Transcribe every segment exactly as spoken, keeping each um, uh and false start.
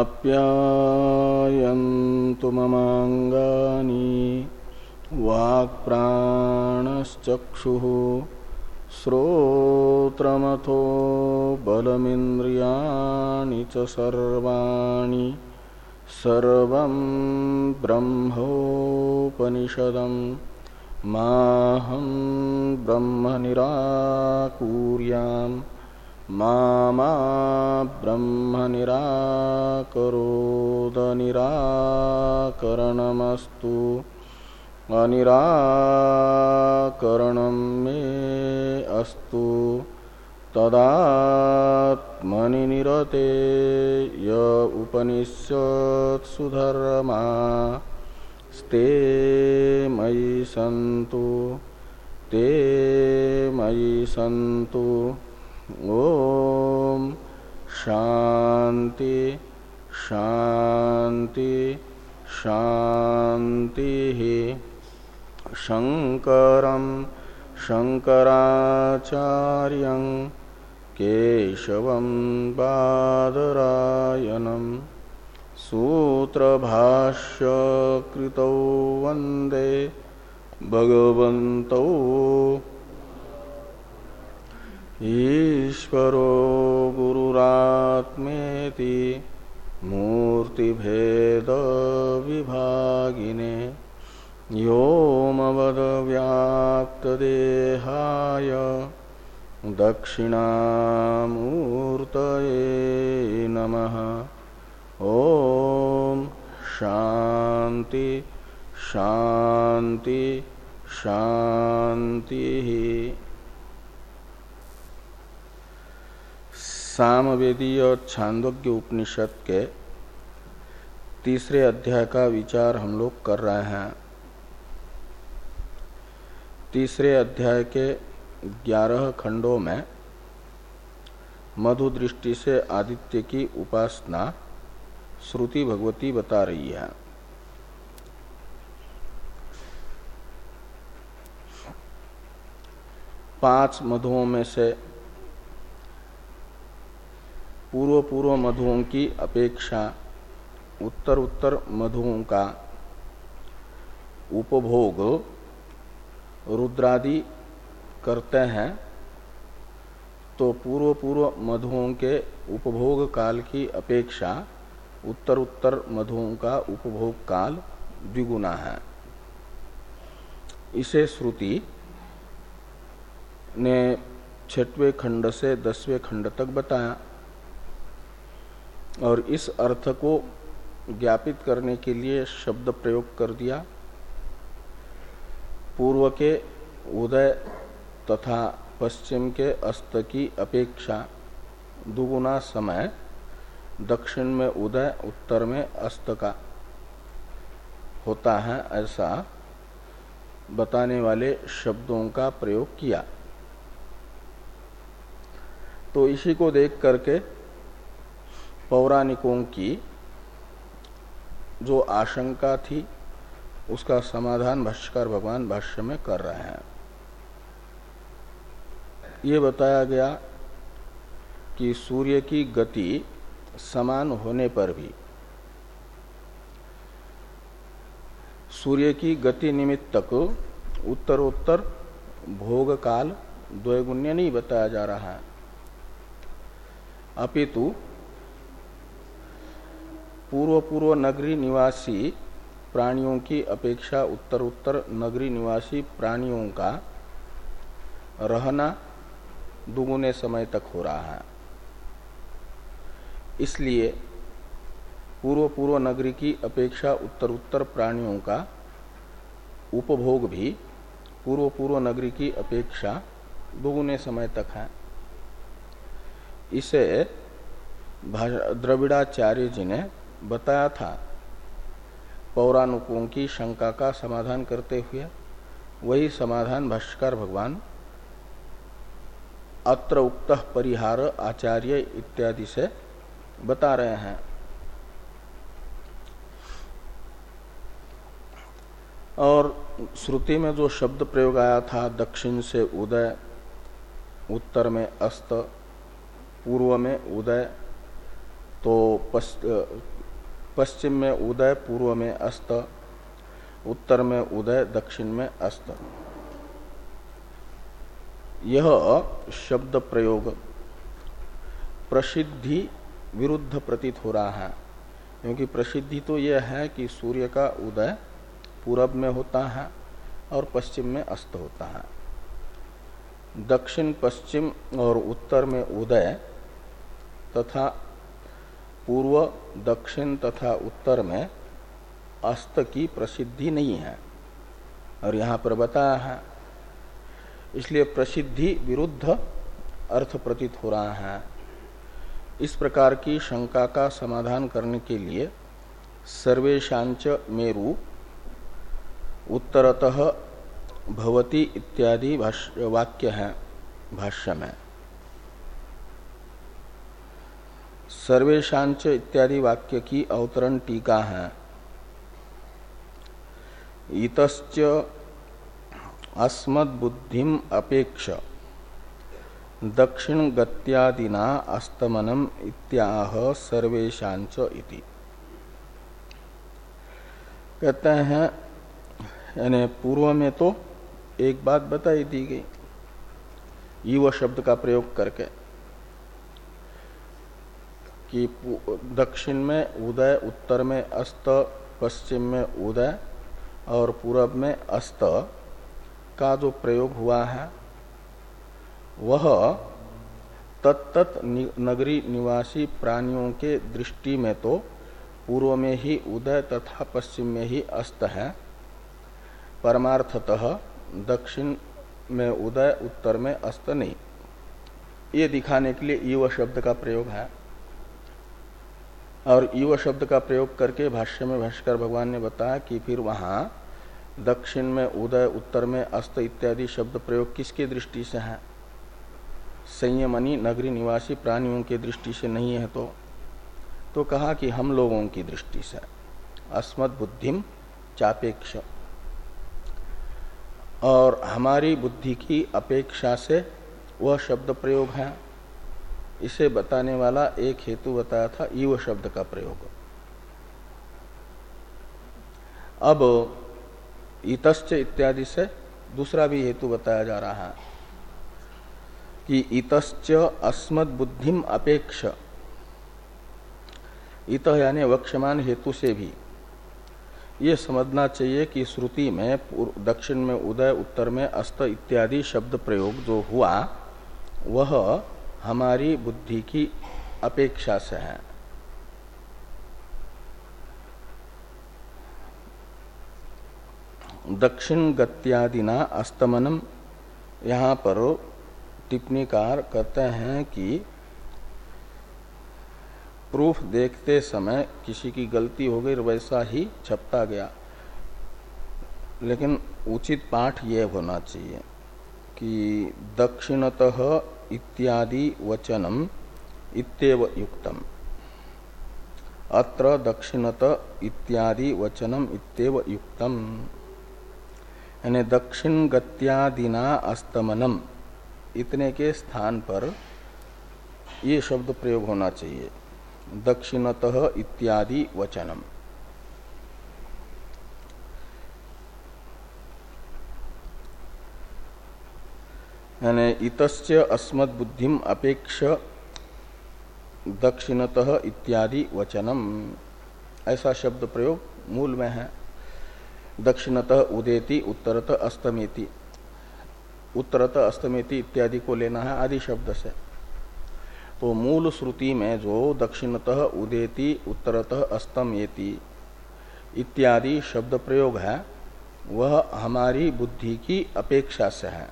आप्यायन्तु ममाङ्गानि वाक्प्राणश्चक्षुः श्रोत्रमथो बलमिन्द्रियाणि च सर्वाणि सर्वं ब्रह्मोपनिषदम् माहं ब्रह्म निराकुर्याम् मा मा ब्रह्म निराकरोद निराकरणमस्तु अनिराकरणं मे अस्तु तदात्मनि निरते य उपनिषत्सु धर्मा स्ते मयि सन्तु ते मयि सन्तु। ओम शांति शांति शांति। शंकरं शंकराचार्यं केशवं बादरायणं सूत्रभाष्य कृतौ वंदे भगवन्तौ ईश्वरो गुरुरात्मेति मूर्तिभेद विभागिने व्योमवद व्याप्तदेहाय दक्षिणामूर्तये नमः। ओम शांति शांति शांति। सामवेदीय छांदोग्य उपनिषद के तीसरे अध्याय का विचार हम लोग कर रहे हैं। तीसरे अध्याय के ग्यारह खंडों में मधु दृष्टि से आदित्य की उपासना श्रुति भगवती बता रही है। पांच मधुओं में से पूर्व पूर्व मधुओं की अपेक्षा उत्तर उत्तर मधुओं का उपभोग रुद्रादि करते हैं, तो पूर्व पूर्व मधुओं के उपभोग काल की अपेक्षा उत्तर उत्तर मधुओं का उपभोग काल द्विगुना है। इसे श्रुति ने छठवें खंड से दसवें खंड तक बताया और इस अर्थ को ज्ञापित करने के लिए शब्द प्रयोग कर दिया। पूर्व के उदय तथा पश्चिम के अस्त की अपेक्षा दुगुना समय दक्षिण में उदय उत्तर में अस्त का होता है, ऐसा बताने वाले शब्दों का प्रयोग किया। तो इसी को देख करके पौराणिकों की जो आशंका थी उसका समाधान भाष्यकार भगवान भाष्य में कर रहे हैं। ये बताया गया कि सूर्य की गति समान होने पर भी सूर्य की गति निमित्तक उत्तरोत्तर भोग काल द्वैगुण्य नहीं बताया जा रहा है, अपितु पूर्व पूर्व नगरी निवासी प्राणियों की अपेक्षा उत्तर उत्तर नगरी निवासी प्राणियों का रहना दुगुने समय तक हो रहा है। इसलिए पूर्व पूर्व नगरी की अपेक्षा उत्तर उत्तर प्राणियों का उपभोग भी पूर्व पूर्व नगरी की अपेक्षा दुगुने समय तक है। इसे द्रविड़ाचार्य जी ने बताया था पौराणिकों की शंका का समाधान करते हुए। वही समाधान भाष्यकार भगवान अत्र उक्तः परिहार आचार्य इत्यादि से बता रहे हैं। और श्रुति में जो शब्द प्रयोग आया था, दक्षिण से उदय, उत्तर में अस्त, पूर्व में उदय, तो पश्चिम में उदय, पूर्व में अस्त, उत्तर में उदय, दक्षिण में अस्त। यह शब्द प्रयोग प्रसिद्धि विरुद्ध प्रतीत हो रहा है, क्योंकि प्रसिद्धि तो यह है कि सूर्य का उदय पूरब में होता है और पश्चिम में अस्त होता है। दक्षिण, पश्चिम और उत्तर में उदय तथा पूर्व, दक्षिण तथा उत्तर में अस्त की प्रसिद्धि नहीं है, और यहाँ पर बताया है। इसलिए प्रसिद्धि विरुद्ध अर्थ प्रतीत हो रहा है। इस प्रकार की शंका का समाधान करने के लिए सर्वेशांच मेरु उत्तरतः भवति इत्यादि वाक्य है भाष्य में। सर्वेशांच इत्यादि वाक्य की अवतरण टीका है। इतश्च अस्मद्बुद्धिम अपेक्ष दक्षिण गत्यादिना अस्तमनम इत्याह सर्वेशांच इति। कहते हैं यानी पूर्व में तो एक बात बताई दी गई ईव शब्द का प्रयोग करके कि दक्षिण में उदय, उत्तर में अस्त, पश्चिम में उदय और पूरब में अस्त का जो प्रयोग हुआ है वह तत्त नगरी निवासी प्राणियों के दृष्टि में तो पूर्व में ही उदय तथा पश्चिम में ही अस्त है, परमार्थतः दक्षिण में उदय, उत्तर में अस्त नहीं। ये दिखाने के लिए ईव शब्द का प्रयोग है। और ईव शब्द का प्रयोग करके भाष्य में भाष्कर भगवान ने बताया कि फिर वहां दक्षिण में उदय, उत्तर में अस्त इत्यादि शब्द प्रयोग किसकी दृष्टि से है? संयमनी नगरी निवासी प्राणियों की दृष्टि से नहीं है। तो तो कहा कि हम लोगों की दृष्टि से अस्मत् बुद्धिम चापेक्ष, और हमारी बुद्धि की अपेक्षा से वह शब्द प्रयोग है। इसे बताने वाला एक हेतु बताया था ईव शब्द का प्रयोग। अब इतश्च इत्यादि से दूसरा भी हेतु बताया जा रहा है कि इतश्च अस्मत् बुद्धिम अपेक्ष, इत यानी वक्षमान हेतु से भी ये समझना चाहिए कि श्रुति में दक्षिण में उदय, उत्तर में अस्त इत्यादि शब्द प्रयोग जो हुआ वह हमारी बुद्धि की अपेक्षा से है। दक्षिण गत्यादिना अस्तमनम, यहाँ पर टिप्पणीकार कहते हैं कि प्रूफ देखते समय किसी की गलती हो गई, वैसा ही छपता गया, लेकिन उचित पाठ यह होना चाहिए कि दक्षिणतः इत्यादि वचनम इत्येव युक्तम, अत्र दक्षिणत इत्यादि वचनम इत्येव युक्तम, यानी दक्षिण गत्यादिना अस्तमनम इतने के स्थान पर ये शब्द प्रयोग होना चाहिए, दक्षिणतः इत्यादि वचनम। यानी इतश्च अस्मत् बुद्धिम अपेक्ष दक्षिणतः इत्यादि वचनम, ऐसा शब्द प्रयोग मूल में है। दक्षिणतः उदेति, उत्तरतः अस्तमेति, उत्तरतः अस्तमेति इत्यादि को लेना है आदि शब्द से। तो मूल श्रुति में जो दक्षिणतः उदेति, उत्तरतः अस्तमेति इत्यादि शब्द प्रयोग है वह हमारी बुद्धि की अपेक्षा से है।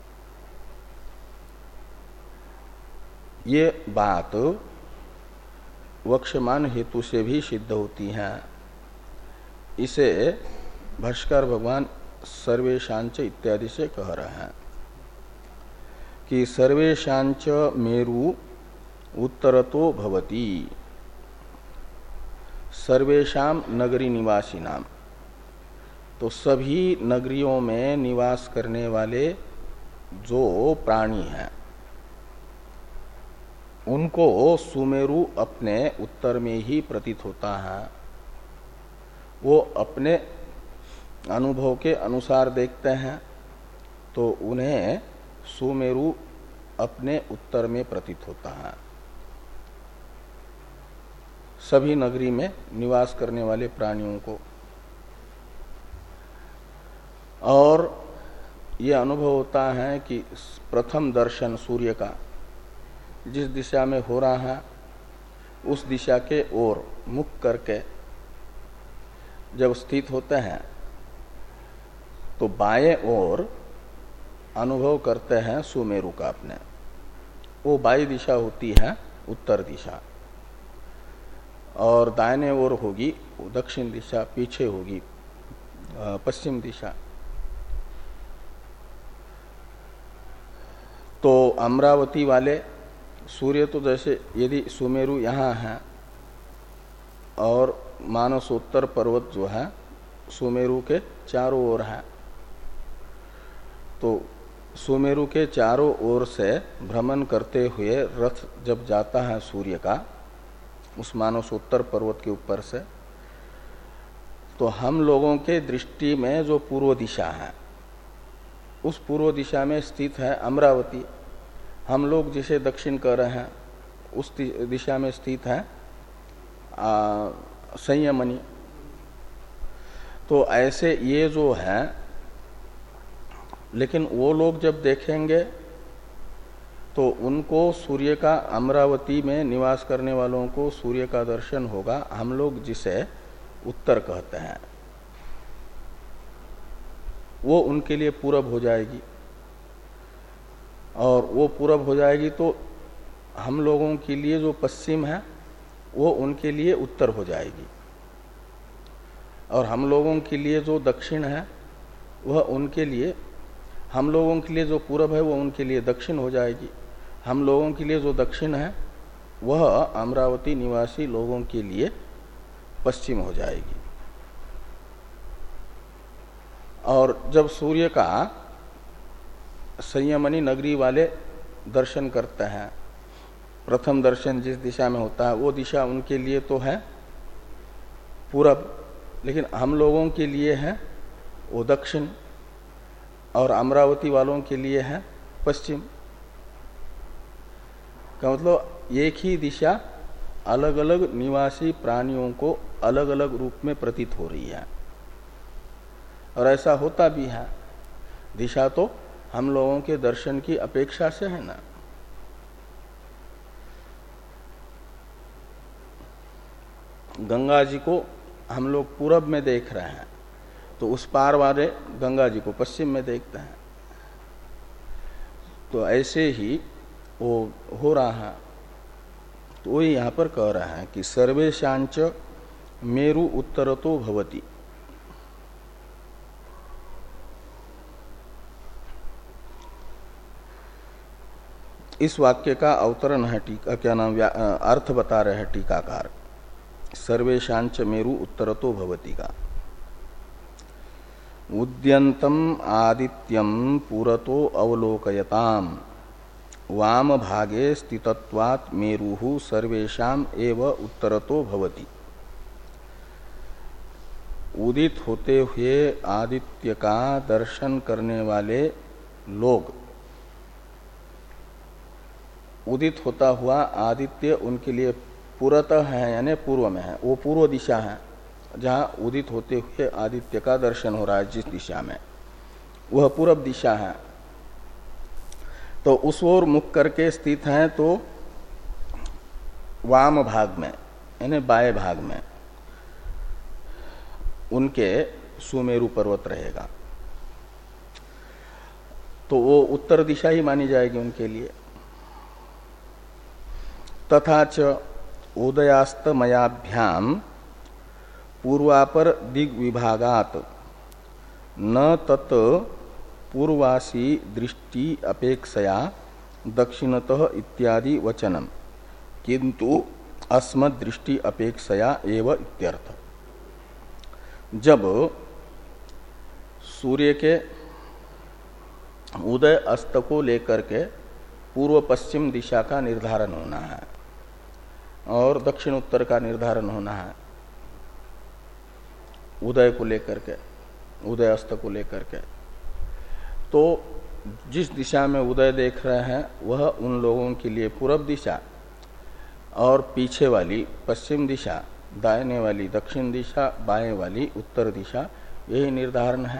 ये बात वक्षमान हेतु से भी सिद्ध होती है। इसे भाष्कर भगवान सर्वेशांच इत्यादि से कह रहे हैं कि सर्वेशांच मेरु उत्तरतो भवति, सर्वेशाम नगरी निवासी नाम, तो सभी नगरियों में निवास करने वाले जो प्राणी हैं उनको सुमेरु अपने उत्तर में ही प्रतीत होता है। वो अपने अनुभव के अनुसार देखते हैं तो उन्हें सुमेरु अपने उत्तर में प्रतीत होता है। सभी नगरी में निवास करने वाले प्राणियों को। और ये अनुभव होता है कि प्रथम दर्शन सूर्य का जिस दिशा में हो रहा है उस दिशा के ओर मुख करके जब स्थित होते हैं तो बाएं ओर अनुभव करते हैं सुमेरु का अपने। वो बाई दिशा होती है उत्तर दिशा और दाहिने ओर होगी दक्षिण दिशा, पीछे होगी पश्चिम दिशा। तो अमरावती वाले सूर्य तो जैसे यदि सुमेरु यहाँ है और मानसोत्तर पर्वत जो है सुमेरु के चारों ओर है, तो सुमेरु के चारों ओर से भ्रमण करते हुए रथ जब जाता है सूर्य का उस मानसोत्तर पर्वत के ऊपर से, तो हम लोगों के दृष्टि में जो पूर्व दिशा है उस पूर्व दिशा में स्थित है अमरावती। हम लोग जिसे दक्षिण कह रहे हैं उस दिशा में स्थित है संयमनी। तो ऐसे ये जो है, लेकिन वो लोग जब देखेंगे तो उनको सूर्य का, अमरावती में निवास करने वालों को सूर्य का दर्शन होगा। हम लोग जिसे उत्तर कहते हैं वो उनके लिए पूरब हो जाएगी और वो पूरब हो जाएगी तो हम लोगों के लिए जो पश्चिम है वो उनके लिए उत्तर हो जाएगी और हम लोगों के लिए जो दक्षिण है वह उनके लिए, हम लोगों के लिए जो पूरब है वो उनके लिए दक्षिण हो जाएगी। हम लोगों के लिए जो दक्षिण है वह अमरावती निवासी लोगों के लिए पश्चिम हो जाएगी। और जब सूर्य का संयमनी नगरी वाले दर्शन करते हैं, प्रथम दर्शन जिस दिशा में होता है वो दिशा उनके लिए तो है पूरब, लेकिन हम लोगों के लिए है वो दक्षिण और अमरावती वालों के लिए है पश्चिम। का मतलब एक ही दिशा अलग अलग निवासी प्राणियों को अलग अलग रूप में प्रतीत हो रही है और ऐसा होता भी है। दिशा तो हम लोगों के दर्शन की अपेक्षा से है ना। गंगा जी को हम लोग पूरब में देख रहे हैं तो उस पार वाले गंगा जी को पश्चिम में देखते हैं। तो ऐसे ही वो हो रहा है। तो वही यहाँ पर कह रहा है कि सर्वेशांच मेरु उत्तरतो भवति। इस वाक्य का अवतरण है, टीका क्या नाम, अर्थ बता रहे हैं टीकाकार। सर्वेशांच मेरु उत्तरतो भवति का उद्यंतम आदित्यम पुरतो अवलोकयताम वाम भागे स्थितत्वात् मेरुः सर्वेषाम एव उत्तरतो भवति। उदित होते हुए आदित्य का दर्शन करने वाले लोग, उदित होता हुआ आदित्य उनके लिए पुरतः है यानी पूर्व में है, वो पूर्व दिशा है जहाँ उदित होते हुए आदित्य का दर्शन हो रहा है। जिस दिशा में वह पूरब दिशा है तो उस ओर मुख करके स्थित हैं तो वाम भाग में यानी बाएं भाग में उनके सुमेरु पर्वत रहेगा। तो वो उत्तर दिशा ही मानी जाएगी उनके लिए। तथा च उदयास्तमयाभ्याम पूर्वापर दिग विभागात न तत् पूर्वासी दृष्टि अपेक्षया दक्षिणतः इत्यादि वचनम किंतु अस्मत् दृष्टि अपेक्षया एव इत्यर्थ। जब सूर्य के उदय अस्त को लेकर के पूर्व पश्चिम दिशा का निर्धारण होना है और दक्षिण उत्तर का निर्धारण होना है उदय को लेकर के, उदय अस्त को लेकर के। तो जिस दिशा में उदय देख रहे हैं वह उन लोगों के लिए पूर्व दिशा और पीछे वाली पश्चिम दिशा, दाहिने वाली दक्षिण दिशा, बाएं वाली उत्तर दिशा, यही निर्धारण है।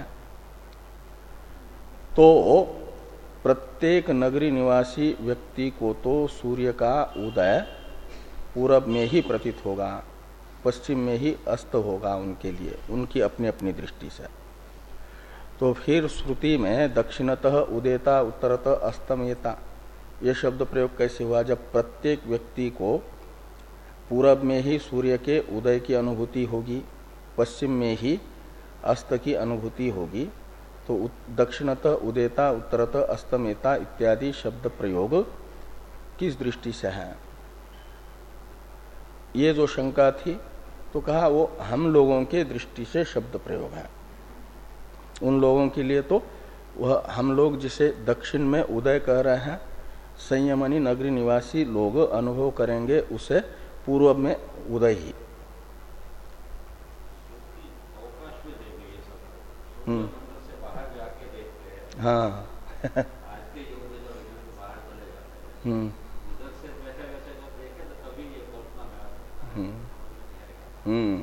तो प्रत्येक नगरी निवासी व्यक्ति को तो सूर्य का उदय पूरब में ही प्रतीत होगा, पश्चिम में ही अस्त होगा उनके लिए, उनकी अपनी अपनी दृष्टि से। तो फिर श्रुति में दक्षिणतः उदेता उत्तरतः अस्तमेता ये शब्द प्रयोग कैसे हुआ? जब प्रत्येक व्यक्ति को पूरब में ही सूर्य के उदय की अनुभूति होगी, पश्चिम में ही अस्त की अनुभूति होगी, तो दक्षिणतः उदेता उत्तरतः अस्तमेता इत्यादि शब्द प्रयोग किस दृष्टि से है? ये जो शंका थी तो कहा वो हम लोगों के दृष्टि से शब्द प्रयोग है। उन लोगों के लिए तो वह हम लोग जिसे दक्षिण में उदय कह रहे हैं, संयमनी नगरी निवासी लोग अनुभव करेंगे उसे पूर्व में उदय ही। हम्म हाँ हम्म हम्म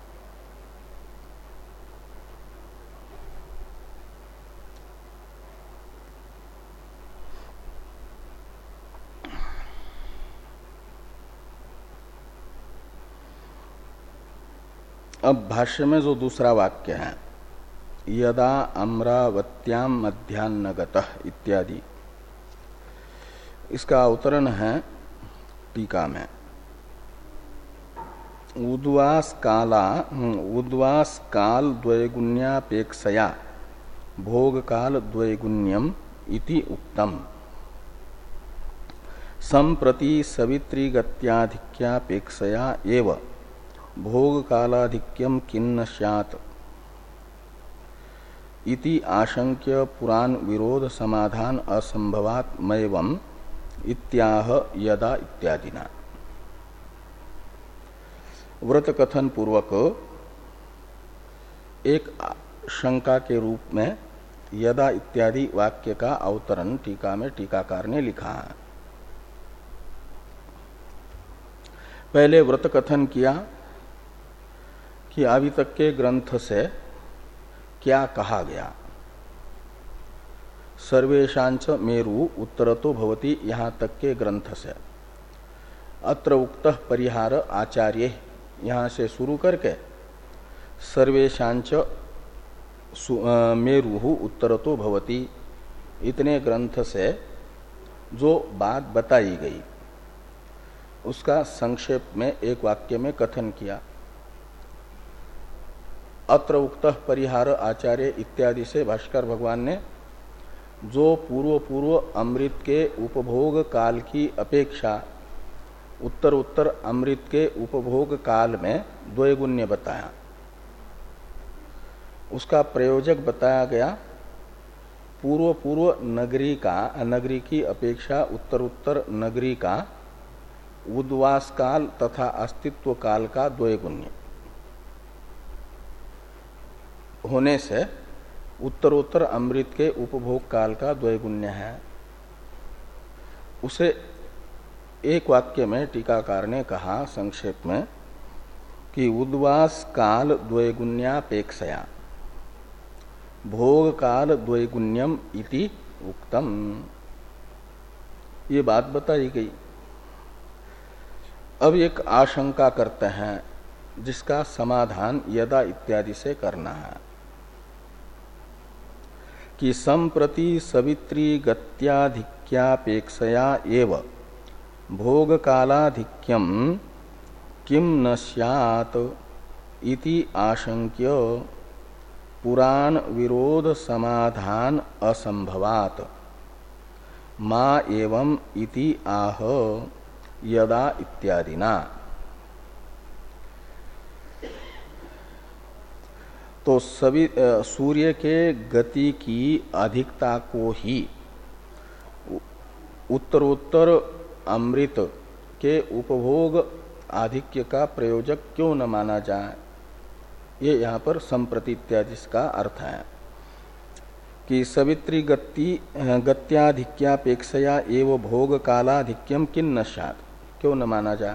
अब भाष्य में जो दूसरा वाक्य है, यदा अमरावत्याम मध्यान्नगतः इत्यादि, इसका अवतरण है टीका में। उद्वास काला उद्वास काल द्वैगुण्यापेक्षया भोग काल द्वैगुण्यम इति उक्तम। संप्रति सवित्री गत्याधिक्यापेक्षया एव भोग कालाधिक्यम किन्न स्यात् इति आशंक्य पुराण विरोध समाधान असंभवात् मयवम इत्याह यदा इत्यादिना। व्रत कथन पूर्वक एक शंका के रूप में यदा इत्यादि वाक्य का अवतरण टीका में टीकाकार ने लिखा है। पहले व्रत कथन किया कि अभी तक के ग्रंथ से क्या कहा गया। सर्वेशांच मेरु उत्तरतो भवति, यहाँ तक के ग्रंथ से अत्र उक्तः परिहार आचार्य, यहाँ से शुरू करके सर्वेशांच मेरु उत्तरतो भवति, इतने ग्रंथ से जो बात बताई गई उसका संक्षेप में एक वाक्य में कथन किया। अत्र उक्तः परिहार आचार्य इत्यादि से भाष्कर भगवान ने जो पूर्व पूर्व अमृत के उपभोग काल की अपेक्षा उत्तर उत्तर अमृत के उपभोग काल में द्वैगुण्य बताया, उसका प्रयोजक बताया गया पूर्व पूर्व नगरी का नगरी की अपेक्षा उत्तर उत्तर नगरी का उद्वास काल तथा अस्तित्व काल का द्वैगुण्य होने से उत्तरोत्तर अमृत के उपभोग काल का द्वैगुण्य है। उसे एक वाक्य में टीकाकार ने कहा संक्षेप में कि उद्वास काल द्वैगुण्यापेक्षया भोग काल द्वैगुण्यम इति उक्तम, ये बात बताई गई। अब एक आशंका करते हैं जिसका समाधान यदा इत्यादि से करना है कि संप्रति सवित्री गत्याधिक्यापेक्षया एव भोग कालाधिक्यम किम न स्यात् इति आशंक्य पुराण विरोध समाधान असंभवात् मा एवं इति आह यदा इत्यादिना। तो सभी सूर्य के गति की अधिकता को ही उत्तरोत्तर अमृत के उपभोग आधिक्य का प्रयोजक क्यों न माना जाए। ये यहाँ पर संप्रति इत्यादि का अर्थ है कि सवित्री गति गत्याधिक्यापेक्षया एव भोग कालाधिक्यम किन न स्यात्, क्यों न माना जाए।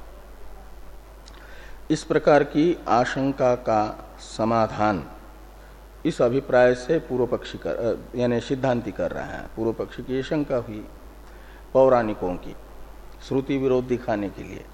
इस प्रकार की आशंका का समाधान इस अभिप्राय से पूर्व पक्षी कर यानी सिद्धांति कर रहा है। पूर्व पक्षी की ये शंका हुई पौराणिकों की, श्रुति विरोध दिखाने के लिए,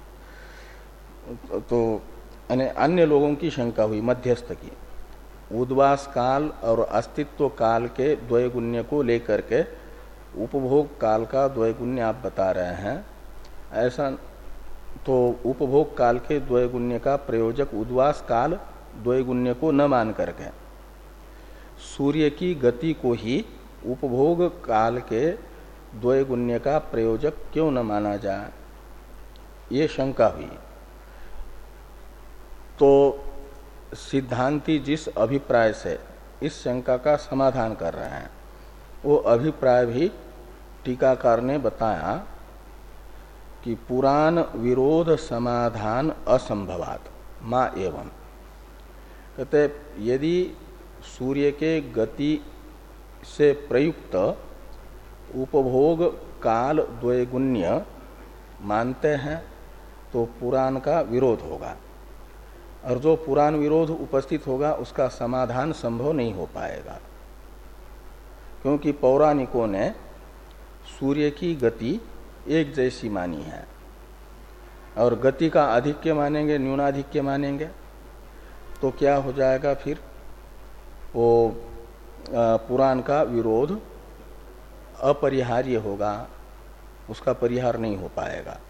तो अन्य लोगों की शंका हुई मध्यस्थ की। उद्वास काल और अस्तित्व काल के द्वैगुण्य को लेकर के उपभोग काल का द्वैगुण्य आप बता रहे हैं, ऐसा तो उपभोग काल के द्वैगुण्य का प्रयोजक उद्वास काल द्वैगुण्य को न मान करके सूर्य की गति को ही उपभोग काल के द्वैगुण्य का प्रयोजक क्यों न माना जाए, ये शंका हुई। तो सिद्धांती जिस अभिप्राय से इस शंका का समाधान कर रहे हैं वो अभिप्राय भी टीकाकार ने बताया कि पुराण विरोध समाधान असंभवात मा एवं। कहते यदि सूर्य के गति से प्रयुक्त उपभोग काल द्वैगुण्य मानते हैं तो पुराण का विरोध होगा, और जो पुराण विरोध उपस्थित होगा उसका समाधान संभव नहीं हो पाएगा, क्योंकि पौराणिकों ने सूर्य की गति एक जैसी मानी है और गति का आधिक्य मानेंगे न्यूनाधिक्य मानेंगे तो क्या हो जाएगा, फिर वो पुराण का विरोध अपरिहार्य होगा, उसका परिहार नहीं हो पाएगा।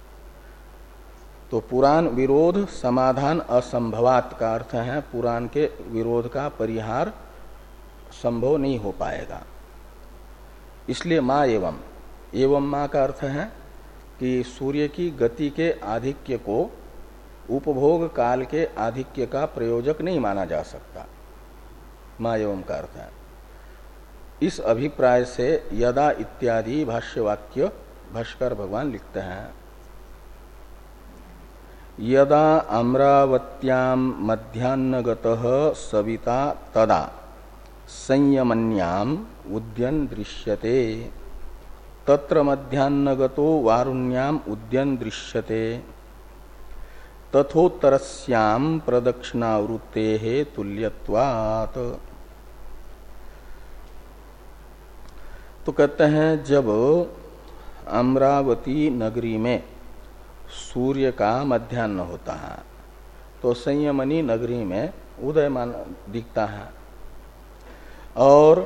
तो पुराण विरोध समाधान असंभवात का अर्थ है पुराण के विरोध का परिहार संभव नहीं हो पाएगा। इसलिए माँ एवं एवं माँ का अर्थ है कि सूर्य की गति के आधिक्य को उपभोग काल के आधिक्य का प्रयोजक नहीं माना जा सकता। माँ एवं का अर्थ है इस अभिप्राय से यदा इत्यादि भाष्यवाक्य भाष्कर भगवान लिखते हैं। यदा अमरावत्याम मध्यान्नगतः सविता तदा संयमन्याम उद्यन दृश्यते तत्र मध्यान्नगतो वारुण्याम उद्यन दृश्यते तथोत्तरस्याम प्रदक्षिणावृत्तेः तुल्यत्वात्। तो कहते हैं जब अमरावती नगरी में सूर्य का मध्याह्न होता है तो संयमनी नगरी में उदयमान दिखता है, और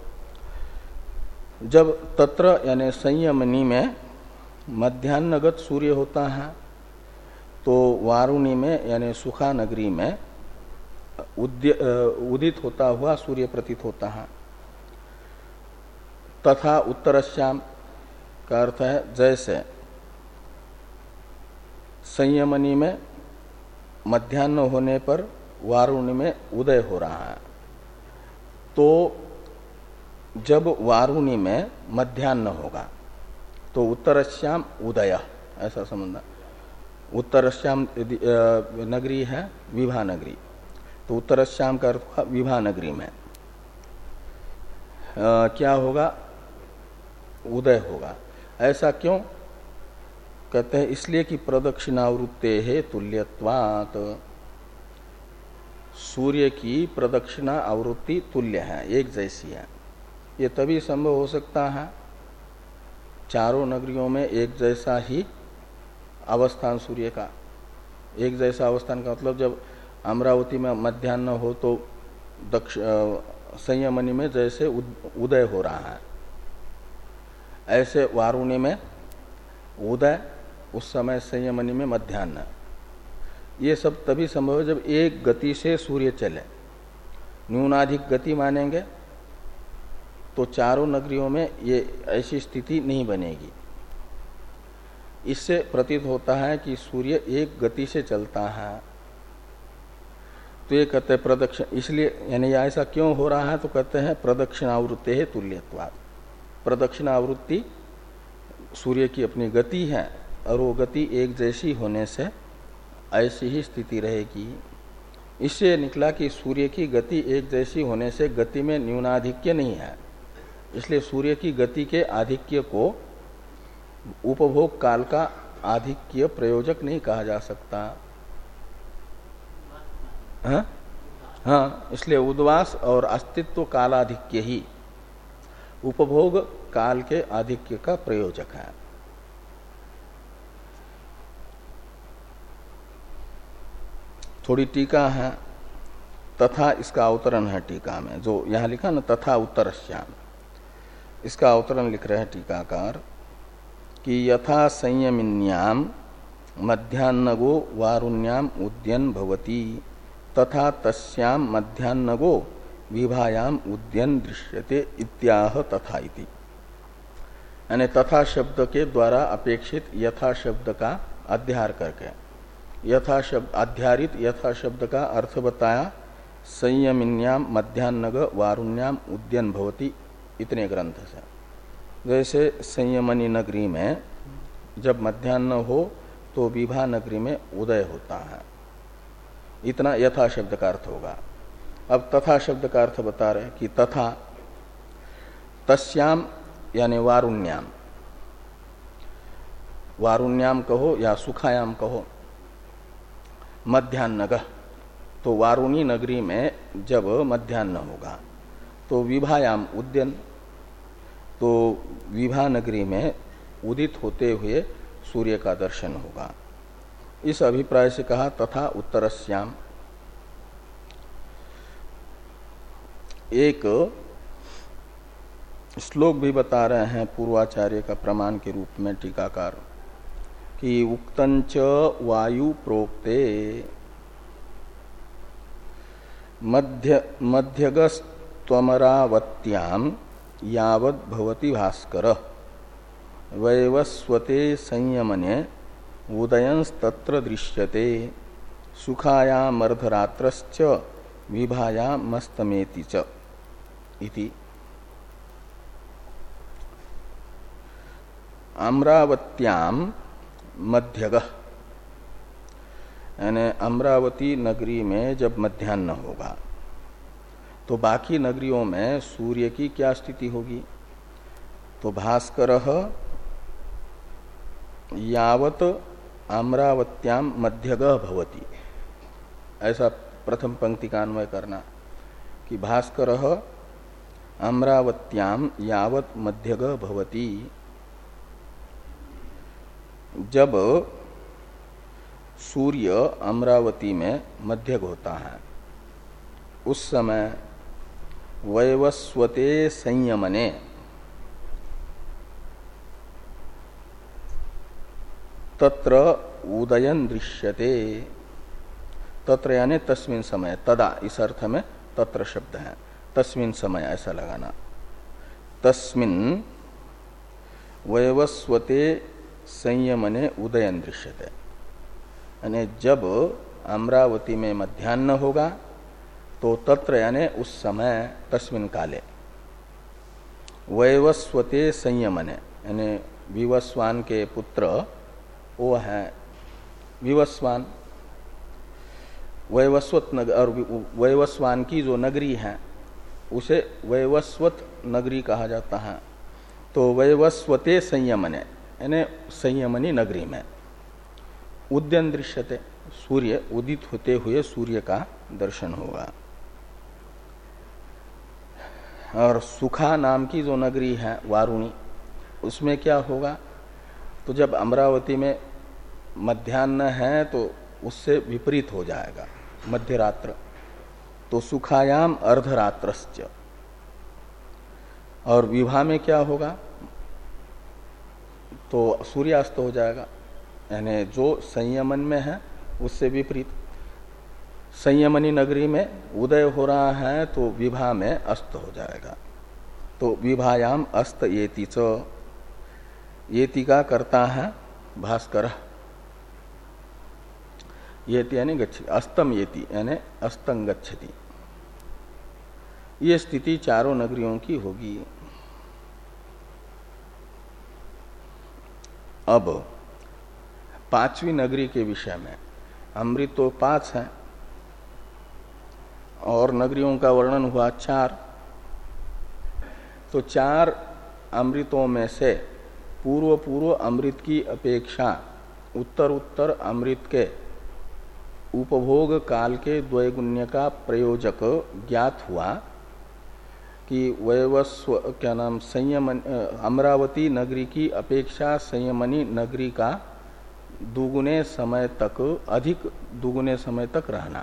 जब तत्र यानी संयमनी में मध्याह्नगत सूर्य होता है तो वारुणी में यानी सुखा नगरी में उदित होता हुआ सूर्य प्रतीत होता है। तथा उत्तरश्याम का अर्थ है जैसे संयमनी में मध्याह्न होने पर वारुणी में उदय हो रहा है, तो जब वारुणी में मध्याह्न होगा तो उत्तरश्याम उदय ऐसा समझना। उत्तरश्याम नगरी है विभा नगरी, तो उत्तरश्याम का अर्थ हुआ विभा नगरी में आ, क्या होगा, उदय होगा। ऐसा क्यों कहते हैं, इसलिए कि प्रदक्षिणावृत्ते है तुल्यत्वात्, सूर्य की प्रदक्षिणा आवृत्ति तुल्य है, एक जैसी है। ये तभी संभव हो सकता है चारों नगरियों में एक जैसा ही अवस्थान सूर्य का। एक जैसा अवस्थान का मतलब जब अमरावती में मध्याह्न हो तो दक्ष संयमनी में जैसे उदय हो रहा है, ऐसे वारुणी में उदय, उस समय संयमनी में मध्याह्न। ये सब तभी संभव है जब एक गति से सूर्य चले। न्यूनाधिक गति मानेंगे तो चारों नगरियों में ये ऐसी स्थिति नहीं बनेगी। इससे प्रतीत होता है कि सूर्य एक गति से चलता है। तो ये कहते हैं प्रदक्षिण, इसलिए यानी ऐसा क्यों हो रहा है तो कहते हैं प्रदक्षिणावृत्ति है तुल्यत्वात्, प्रदक्षिणावृत्ति सूर्य की अपनी गति है और वो गति एक जैसी होने से ऐसी ही स्थिति रहेगी। इससे निकला कि सूर्य की गति एक जैसी होने से गति में न्यूनाधिक्य नहीं है, इसलिए सूर्य की गति के आधिक्य को उपभोग काल का आधिक्य प्रयोजक नहीं कहा जा सकता। हाँ हाँ, इसलिए उद्वास और अस्तित्व कालाधिक्य ही उपभोग काल के आधिक्य का प्रयोजक है। थोड़ी टीका है, तथा इसका अवतरण है टीका में, जो यहां लिखा ना तथा उत्तरश्याम, इसका अवतरण लिख रहे हैं टीकाकार कि यथा संयमिन्याम मध्यान्नगो वारुण्याम उद्यन भवति तथा तस्याम मध्यान्नगो विभायाम उद्यन दृश्यते इत्याह तथा इति। यानी तथा शब्द के द्वारा अपेक्षित यथा शब्द का अध्यार करके यथा शब्द अध्यारित यथा शब्द का अर्थ बताया संयमिन्याम मध्यान्नग वारुण्याम उद्यन भवति इतने ग्रंथ से। जैसे संयमनी नगरी में जब मध्यान्ह हो तो विभा नगरी में उदय होता है, इतना यथा शब्द का अर्थ होगा। अब तथा शब्द का अर्थ बता रहे कि तथा तस्याम यानी वारुण्याम, वारुण्याम कहो या सुखायाम कहो, मध्यान्नग तो वारुणी नगरी में जब मध्यान्ह होगा तो विभायाम उद्यन, तो विभा नगरी में उदित होते हुए सूर्य का दर्शन होगा। इस अभिप्राय से कहा तथा उत्तरस्याम। एक श्लोक भी बता रहे हैं पूर्वाचार्य का प्रमाण के रूप में टीकाकार कि उक्तंच वायु प्रोक्ते मध्य मध्यगस्त्वमरावत्याम यावद् भवति भास्कर वैवस्वते संयमने उदयंस्तत्र दृश्यते सुखायामर्धरात्रश्च विभायामस्तमेति च इति। अमरावत्याम मध्यगः यानी अमरावती नगरी में जब मध्याह्न होगा तो बाकी नगरियों में सूर्य की क्या स्थिति होगी? तो भास्करः यावत अमरावत्याम मध्यगः भवति, ऐसा प्रथम पंक्ति का अन्वय करना कि भास्करः अमरावत्याम यावत मध्यगः भवति। जब सूर्य अमरावती में मध्यग होता है उस समय वैवस्वते संयमने तत्र उदयन दृश्यते। तत्र यानी तस्मिन समय, तदा इस अर्थ में तत्र शब्द है, तस्मिन समय ऐसा लगाना। तस्मिन वैवस्वते संयमने उदयन दृश्यते, यानी जब अमरावती में मध्याह्न होगा तो तत्र यानी उस समय, तस्मिन काले, वैवस्वते संयमने यानी विवस्वान के पुत्र वो है विवस्वान, वैवस्वत नगर, और वैवस्वान की जो नगरी है उसे वैवस्वत नगरी कहा जाता है। तो वैवस्वते संयमने यानी संयमनी नगरी में उद्यन दृश्यते, सूर्य उदित होते हुए सूर्य का दर्शन होगा। और सुखा नाम की जो नगरी है वारुणी, उसमें क्या होगा? तो जब अमरावती में मध्याह्न है तो उससे विपरीत हो जाएगा मध्य रात्र, तो सुखायाम अर्धरात्रश्च। और विभा में क्या होगा? तो सूर्यास्त हो जाएगा, यानी जो संयमन में है उससे विपरीत। संयमनी नगरी में उदय हो रहा है तो विभा में अस्त हो जाएगा। तो विभायाम अस्त येति च, येति का करता है भास्कर, येति यानी गच्छति, अस्तम येति यानी अस्तं गच्छति। ये स्थिति चारों नगरियों की होगी। अब पांचवी नगरी के विषय में, अमृत तो पांच है और नगरियों का वर्णन हुआ चार। तो चार अमृतों में से पूर्व पूर्व अमृत की अपेक्षा उत्तर उत्तर अमृत के उपभोग काल के द्वैगुण्य का प्रयोजक ज्ञात हुआ कि वैवस्व क्या नाम संयम अमरावती नगरी की अपेक्षा संयमनी नगरी का दुगुने समय तक अधिक दुगुने समय तक रहना,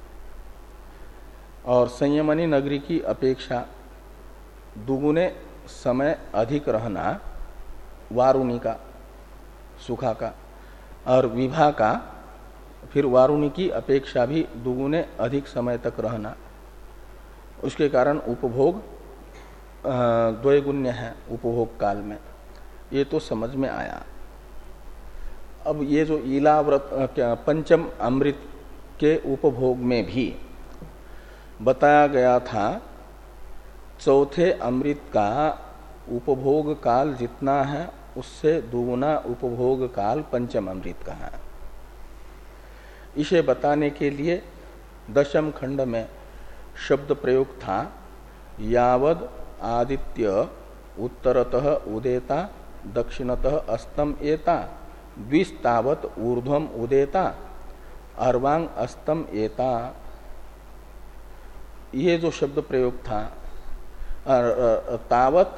और संयमनी नगरी की अपेक्षा दुगुने समय अधिक रहना वारुणी का सुखा का, और विभा का फिर वारुणी की अपेक्षा भी दुगुने अधिक समय तक रहना। उसके कारण उपभोग द्वैगुण्य है उपभोग काल में, ये तो समझ में आया। अब ये जो ईलाव्रत क्या पंचम अमृत के उपभोग में भी बताया गया था, चौथे अमृत का उपभोग काल जितना है उससे दुगुना उपभोग काल पंचम अमृत का है। इसे बताने के लिए दशम खंड में शब्द प्रयोग था, यावद आदित्य उत्तरतः उदेता दक्षिणतः अस्तम एता द्विस्तावत ऊर्ध्वम उदेता अर्वांग अस्तम एता। ये जो शब्द प्रयोग था, तावत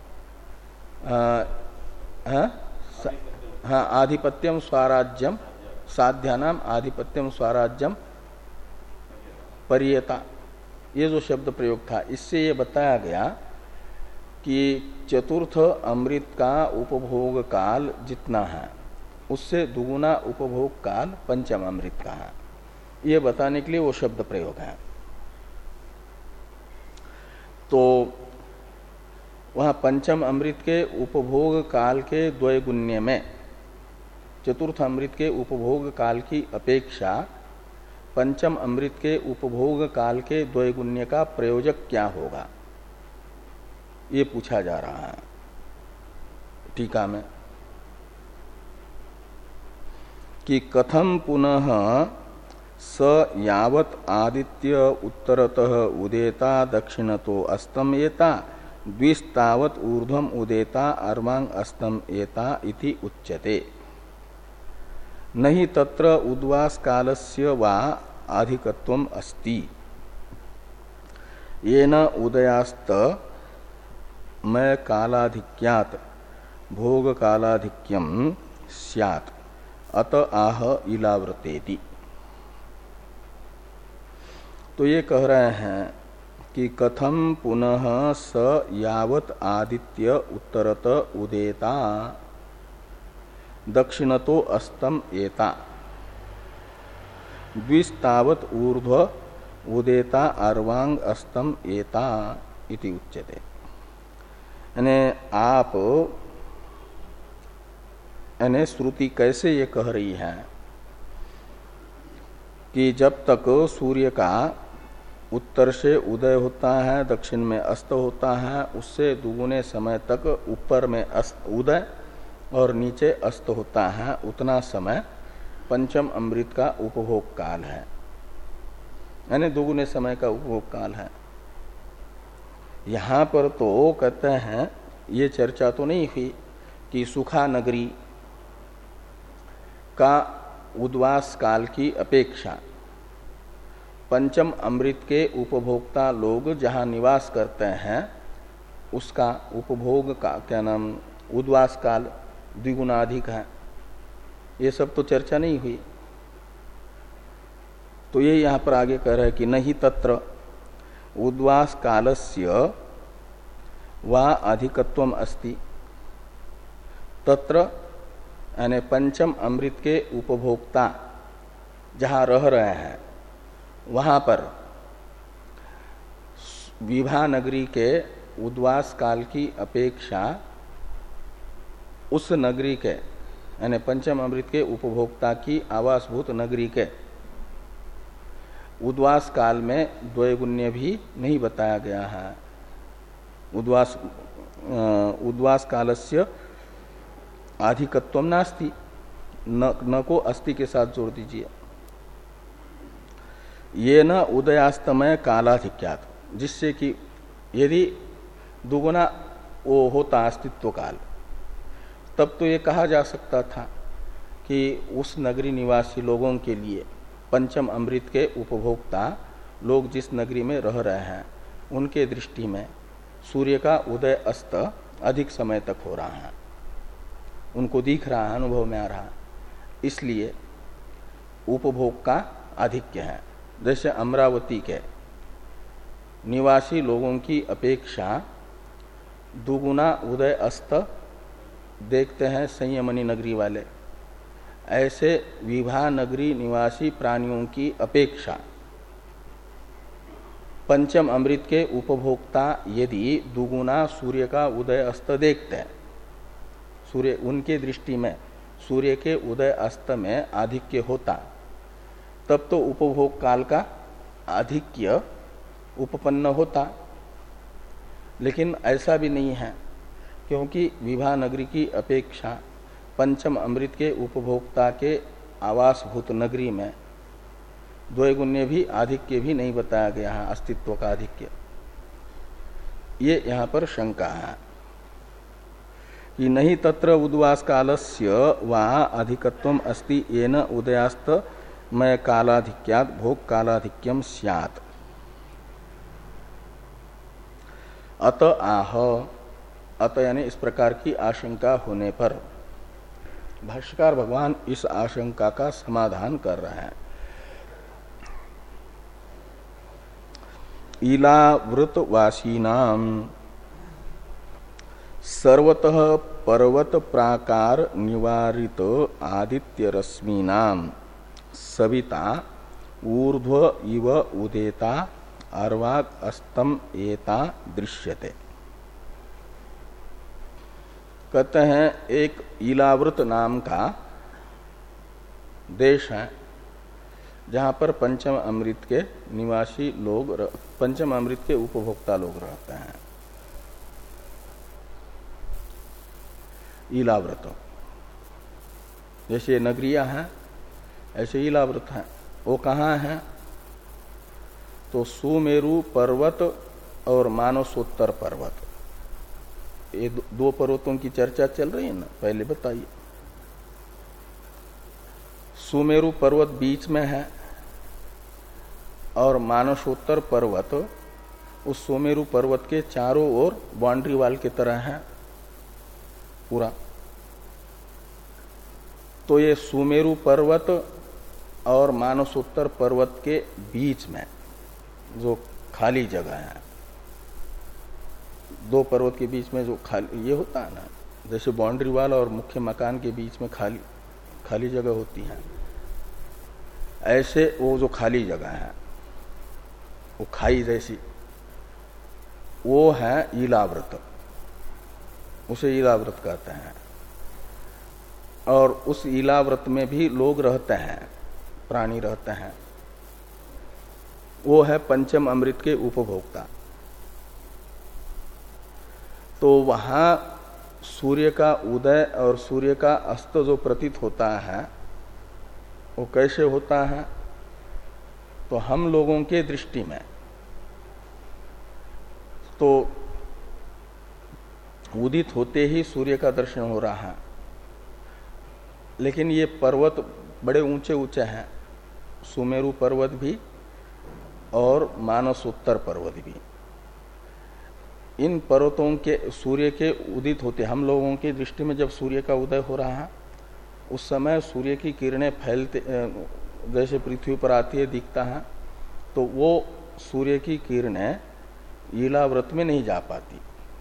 हाँ आधिपत्यम स्वराज्यम साध्यानाम आधिपत्यम स्वराज्यम परियता, ये जो शब्द प्रयोग था, इससे ये बताया गया कि चतुर्थ अमृत का उपभोग काल जितना है उससे दुगुना उपभोग काल पंचम अमृत का है। ये बताने के लिए वो शब्द प्रयोग है। तो वहां पंचम अमृत के उपभोग काल के द्वैगुण्य में चतुर्थ अमृत के उपभोग काल की अपेक्षा पंचम अमृत के उपभोग काल के द्वैगुण्य का प्रयोजक क्या होगा, ये पूछा जा रहा है टीका में कि कथम पुनः स यावत आदित्य उत्तरतः उदेता दक्षिणतो अस्तमयेता द्विस्तावत ऊर्ध्वम उदेता अर्वांग अस्तमयेता इति उच्यते। नहीं तत्र उद्वास कालस्य वा अधिकत्वम अस्ति येन उदयास्त मैं कालाधिक्यात भोग कालाधिक्यम स्यात् अत आह इलाव्रतेति। तो ये कह रहे हैं कि कथम पुनः स यावत आदित्य उत्तरत उदेता दक्षिणतो अस्तम एता द्विस्तावत ऊर्ध्व उदेता अर्वांग अस्तम एता इति उच्यते। यानी आप यानी श्रुति कैसे ये कह रही है कि जब तक सूर्य का उत्तर से उदय होता है दक्षिण में अस्त होता है, उससे दुगुने समय तक ऊपर में अस्त उदय और नीचे अस्त होता है, उतना समय पंचम अमृत का उपभोग काल है, यानी दुगुने समय का उपभोग काल है। यहां पर तो कहते हैं ये चर्चा तो नहीं हुई कि सुखा नगरी का उद्वास काल की अपेक्षा पंचम अमृत के उपभोक्ता लोग जहां निवास करते हैं उसका उपभोग का क्या नाम उद्वास काल द्विगुना अधिक है, ये सब तो चर्चा नहीं हुई। तो ये यहां पर आगे कह रहे हैं कि नहीं तत्र उद्वास कालस्य वा अधिकत्वम अस्ति, तत्र यानी पंचम अमृत के उपभोक्ता जहां रह रहे हैं वहां पर विभा नगरी के उद्वास काल की अपेक्षा उस नगरी के यानी पंचम अमृत के उपभोक्ता की आवासभूत नगरी के उद्वास काल में द्वैगुण्य भी नहीं बताया गया है। उद्वास उद्वास कालस्य आधिकत्वम नास्ति, न, न को अस्ति के साथ जोड़ दीजिए। ये न उदयास्तमय कालाधिक्यात, जिससे कि यदि दुगुना वो होता अस्तित्व काल, तब तो ये कहा जा सकता था कि उस नगरी निवासी लोगों के लिए पंचम अमृत के उपभोक्ता लोग जिस नगरी में रह रहे हैं उनके दृष्टि में सूर्य का उदय अस्त अधिक समय तक हो रहा है, उनको दिख रहा है, अनुभव में आ रहा है, इसलिए उपभोग का आधिक्य है। जैसे अमरावती के निवासी लोगों की अपेक्षा दुगुना उदय अस्त देखते हैं संयमनी नगरी वाले, ऐसे विभा नगरी निवासी प्राणियों की अपेक्षा पंचम अमृत के उपभोक्ता यदि दुगुना सूर्य का उदय अस्त देखते हैं, सूर्य उनके दृष्टि में सूर्य के उदय अस्त में आधिक्य होता, तब तो उपभोग काल का आधिक्य उपपन्न होता। लेकिन ऐसा भी नहीं है, क्योंकि विभा नगरी की अपेक्षा पंचम अमृत के उपभोक्ता के आवासभूत नगरी में द्वैगुण्य भी आधिक्य भी नहीं बताया गया है, अस्तित्व का आधिक्य। ये यहाँ पर शंका है कि नहीं तत्र उद्वास कालस्य वा अधिकत्वम अस्ति येन उदयास्त मय कालाधिक्यात् भोग कालाधिक्यम स्यात्। अत आह, अत यानी इस प्रकार की आशंका होने पर भाष्यकार भगवान इस आशंका का समाधान कर रहे हैं। ईलावृतवासीनां सर्वतः पर्वत प्राकार निवारित आदित्य रश्मीनां सविता ऊर्ध्व इव उदेता अर्वाग अस्तम एता दृश्यते। कहते हैं एक ईलावृत नाम का देश है जहाँ पर पंचम अमृत के निवासी लोग, पंचम अमृत के उपभोक्ता लोग रहते हैं। ईलावृत जैसे नगरियां हैं ऐसे ईलावृत हैं। वो कहाँ हैं? तो सुमेरु पर्वत और मानसोत्तर पर्वत, ये दो पर्वतों की चर्चा चल रही है ना, पहले बताइए। सुमेरु पर्वत बीच में है और मानसोत्तर पर्वत उस सुमेरु पर्वत के चारों ओर बाउंड्री वाल की तरह है पूरा। तो ये सुमेरु पर्वत और मानसोत्तर पर्वत के बीच में जो खाली जगह है, दो पर्वत के बीच में जो खाली ये होता है ना, जैसे बाउंड्री वाल और मुख्य मकान के बीच में खाली खाली जगह होती है, ऐसे वो जो खाली जगह है वो खाई जैसी, वो है ईलावृत, उसे ईलावृत कहते हैं। और उस ईलावृत में भी लोग रहते हैं, प्राणी रहते हैं, वो है पंचम अमृत के उपभोक्ता। तो वहां सूर्य का उदय और सूर्य का अस्त जो प्रतीत होता है वो कैसे होता है? तो हम लोगों के दृष्टि में तो उदित होते ही सूर्य का दर्शन हो रहा है, लेकिन ये पर्वत बड़े ऊंचे ऊंचे हैं, सुमेरु पर्वत भी और मानसोत्तर पर्वत भी। इन पर्वतों के सूर्य के उदित होते, हम लोगों की दृष्टि में जब सूर्य का उदय हो रहा है उस समय सूर्य की किरणें फैलते जैसे पृथ्वी पर आती है, दिखता है, तो वो सूर्य की किरणें ईलावृत में नहीं जा पाती,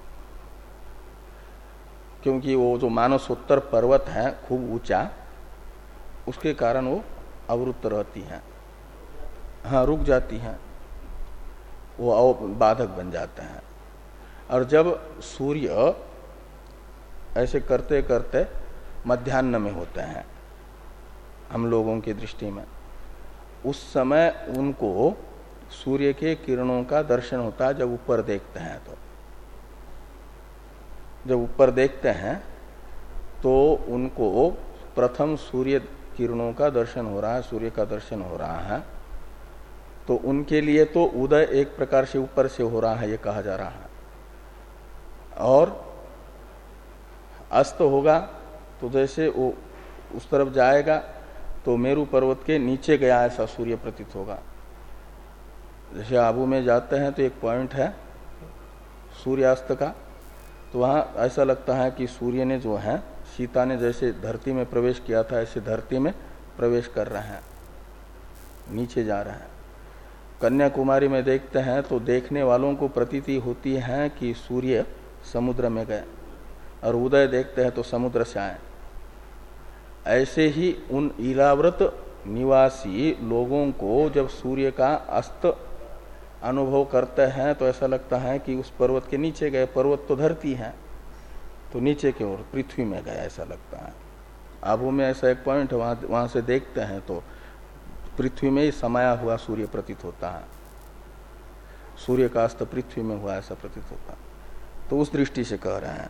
क्योंकि वो जो मानसोत्तर पर्वत है खूब ऊंचा, उसके कारण वो अवरुद्ध रहती हैं, हाँ रुक जाती हैं, वो बाधक बन जाते हैं। और जब सूर्य ऐसे करते करते मध्याह्न में होते हैं हम लोगों की दृष्टि में, उस समय उनको सूर्य के किरणों का दर्शन होता है। जब ऊपर देखते हैं तो जब ऊपर देखते हैं तो उनको प्रथम सूर्य किरणों का दर्शन हो रहा है, सूर्य का दर्शन हो रहा है, तो उनके लिए तो उदय एक प्रकार से ऊपर से हो रहा है ये कहा जा रहा है, और अस्त होगा तो जैसे वो उस तरफ जाएगा तो मेरू पर्वत के नीचे गया ऐसा सूर्य प्रतीत होगा। जैसे आबू में जाते हैं तो एक पॉइंट है सूर्यास्त का, तो वहां ऐसा लगता है कि सूर्य ने जो है, सीता ने जैसे धरती में प्रवेश किया था ऐसे धरती में प्रवेश कर रहे हैं, नीचे जा रहे हैं। कन्याकुमारी में देखते हैं तो देखने वालों को प्रतीति होती है कि सूर्य समुद्र में गए, और उदय देखते हैं तो समुद्र से आए। ऐसे ही उन इलाव्रत निवासी लोगों को जब सूर्य का अस्त अनुभव करते हैं तो ऐसा लगता है कि उस पर्वत के नीचे गए, पर्वत तो धरती है, तो नीचे की ओर पृथ्वी में गए ऐसा लगता है। आबू में ऐसा एक पॉइंट है, वहां वहां से देखते हैं तो पृथ्वी में ही समाया हुआ सूर्य प्रतीत होता है, सूर्य का अस्त पृथ्वी में हुआ ऐसा प्रतीत होता है। तो उस दृष्टि से कह रहे हैं।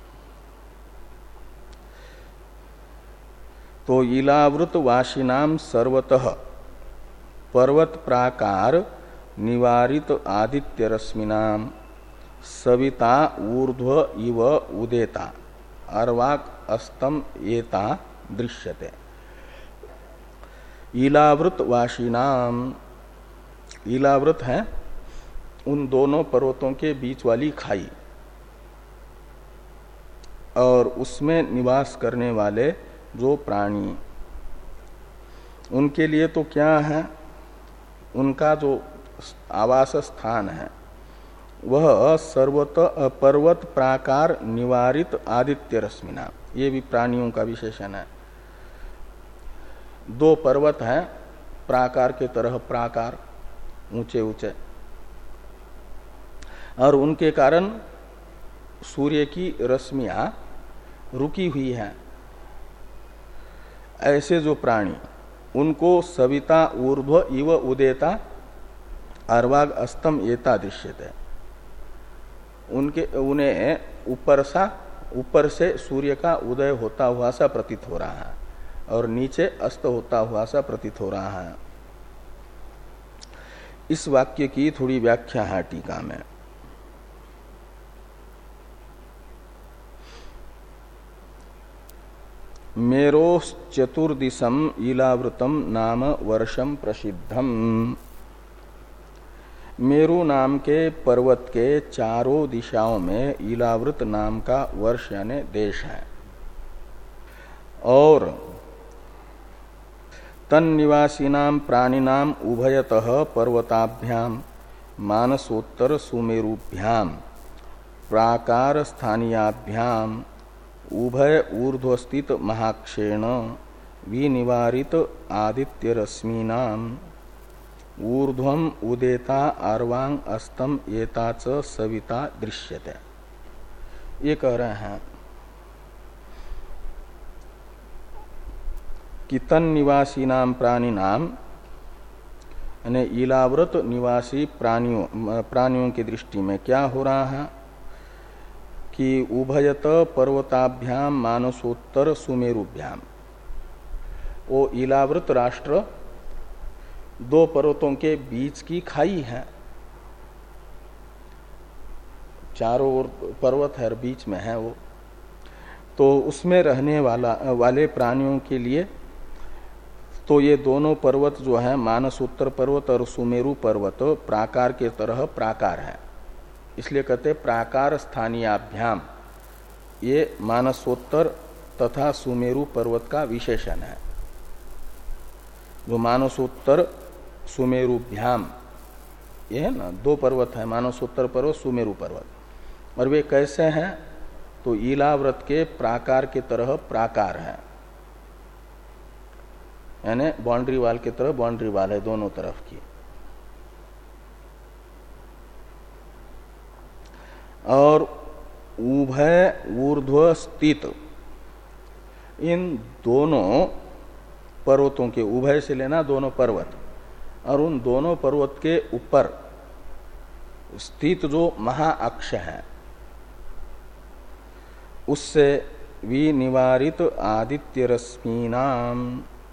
तो इलावृत वासिनाम सर्वतः पर्वत प्राकार निवारित आदित्य रश्मिनाम सविता ऊर्ध्व इव उदेता अर्वाक अस्तम एता दृश्यते। इलावृत वासिनाम, इलावृत है उन दोनों पर्वतों के बीच वाली खाई, और उसमें निवास करने वाले जो प्राणी, उनके लिए तो क्या है, उनका जो आवास स्थान है वह सर्वत पर्वत प्राकार निवारित आदित्य रश्मिना, ये भी प्राणियों का विशेषण है। दो पर्वत हैं प्राकार के तरह, प्राकार ऊंचे ऊंचे, और उनके कारण सूर्य की रश्मियां रुकी हुई हैं। ऐसे जो प्राणी, उनको सविता ऊर्ध्व इव उदेता अर्वाग अस्तम एता दृश्यते, उनके उन्हें ऊपर सा ऊपर से सूर्य का उदय होता हुआ सा प्रतीत हो रहा है, और नीचे अस्त होता हुआ सा प्रतीत हो रहा है। इस वाक्य की थोड़ी व्याख्या है टीका में। मेरोश्चतुर्दिशम इलावृतम नाम वर्षम प्रसिद्धम। मेरु नाम के पर्वत के चारों दिशाओं में इलावृत नाम का वर्ष यानी देश है, और तन्निवासिनाम प्राणिनाम उभयतः पर्वताभ्याम मानसोत्तर सुमेरुभ्याम प्राकार स्थानीयाभ्याम उभय ऊर्ध्वस्थित महाक्षेण विनिवारित आदित्य रश्मीनाम ऊर्ध्वम उदेता अर्वांग अस्तम एताच सविता दृश्यते। ये कह रहे हैं कि तन निवासी नाम प्राणी नाम यानी इलाव्रत निवासी प्राणियों प्राणियों की दृष्टि में क्या हो रहा है कि उभयत पर्वताभ्याम मानसोत्तर सुमेरुभ्याम, वो इलाव्रत राष्ट्र दो पर्वतों के बीच की खाई है, चारों ओर पर्वत है और बीच में है वो, तो उसमें रहने वाला वाले प्राणियों के लिए तो ये दोनों पर्वत जो है मानसोत्तर पर्वत और सुमेरु पर्वत प्राकार के तरह प्राकार है, इसलिए कहते प्राकार स्थानीयाभ्याम। ये मानसोत्तर तथा सुमेरु पर्वत का विशेषण है। जो मानसोत्तर सुमेरुभ्याम, ये है ना, दो पर्वत है, मानसोत्तर पर्वत सुमेरु पर्वत, और वे कैसे हैं तो इलाव्रत के प्राकार के तरह प्राकार है, यानी बाउंड्री वाल के तरह बाउंड्री वाल है दोनों तरफ की। और उभय ऊर्ध्व स्थित, इन दोनों पर्वतों के, उभय से लेना दोनों पर्वत, और उन दोनों पर्वत के ऊपर स्थित जो महाअक्ष है उससे विनिवारित आदित्य रश्मीनाम,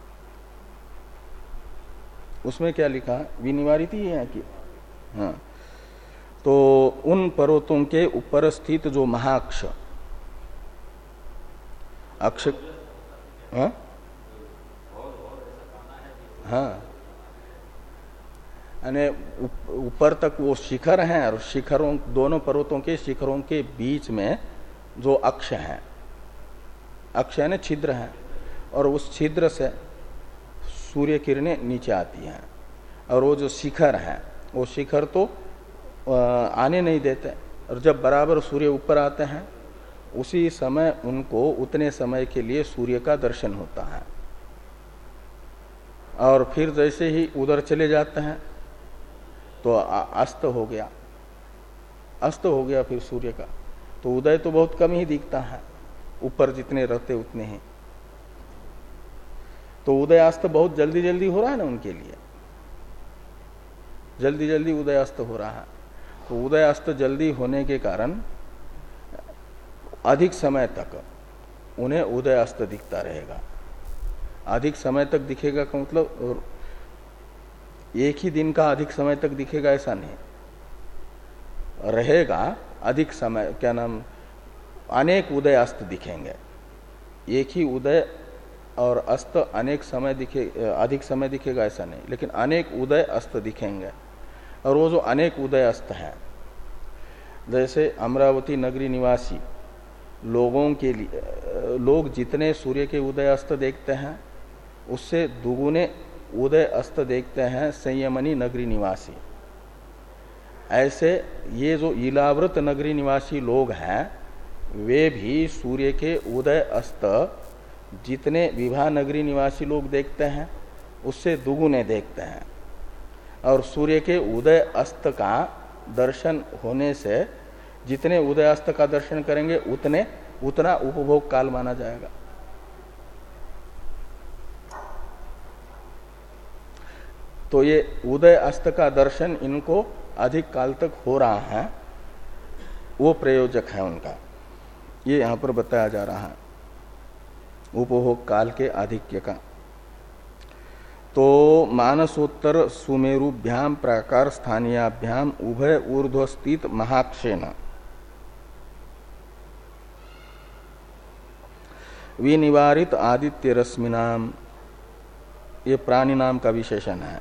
उसमें क्या लिखा? विनिवारित ही है कि हाँ। तो उन पर्वतों के ऊपर स्थित जो महाअक्ष अक्ष हाँ हाँ यानी ऊपर तक वो शिखर हैं और शिखरों दोनों पर्वतों के शिखरों के बीच में जो अक्ष है, अक्ष यानी छिद्र है, और उस छिद्र से सूर्य किरणें नीचे आती हैं, और वो जो शिखर है वो शिखर तो आने नहीं देते, और जब बराबर सूर्य ऊपर आते हैं उसी समय उनको उतने समय के लिए सूर्य का दर्शन होता है, और फिर जैसे ही उधर चले जाते हैं तो अस्त हो गया, अस्त हो गया फिर सूर्य का, तो उदय तो बहुत कम ही दिखता है, ऊपर जितने रहते उतने ही। तो उदय अस्त बहुत जल्दी जल्दी हो रहा है ना उनके लिए, जल्दी जल्दी उदय अस्त हो रहा है। तो उदय अस्त जल्दी होने के कारण अधिक समय तक उन्हें उदय अस्त दिखता रहेगा। अधिक समय तक दिखेगा का मतलब एक ही दिन का अधिक समय तक दिखेगा ऐसा नहीं रहेगा, अधिक समय क्या नाम अनेक उदय अस्त दिखेंगे। एक ही उदय और अस्त अनेक समय दिखे अधिक समय दिखेगा ऐसा नहीं, लेकिन अनेक उदय अस्त दिखेंगे। और वो जो अनेक उदय अस्त हैं, जैसे अमरावती नगरी निवासी लोगों के लिए, लोग जितने सूर्य के उदय अस्त देखते हैं उससे दुगुने उदय अस्त देखते हैं संयमनी नगरी निवासी। ऐसे ये जो इलाव्रत नगरी निवासी लोग हैं वे भी सूर्य के उदय अस्त जितने विभा नगरी निवासी लोग देखते हैं उससे दुगुने देखते हैं, और सूर्य के उदय अस्त का दर्शन होने से जितने उदय अस्त का दर्शन करेंगे उतने उतना उपभोग काल माना जाएगा। तो ये उदय अस्त का दर्शन इनको अधिक काल तक हो रहा है, वो प्रयोजक है उनका, ये यहां पर बताया जा रहा है उपभोग काल के आधिक्य का। तो मानसोत्तर सुमेरुभ्याम प्राकार स्थानीयाभ्याम उभय ऊर्ध्वस्थित महाक्षेन विनिवारित आदित्य रश्मिनाम, ये प्राणी नाम का विशेषण है।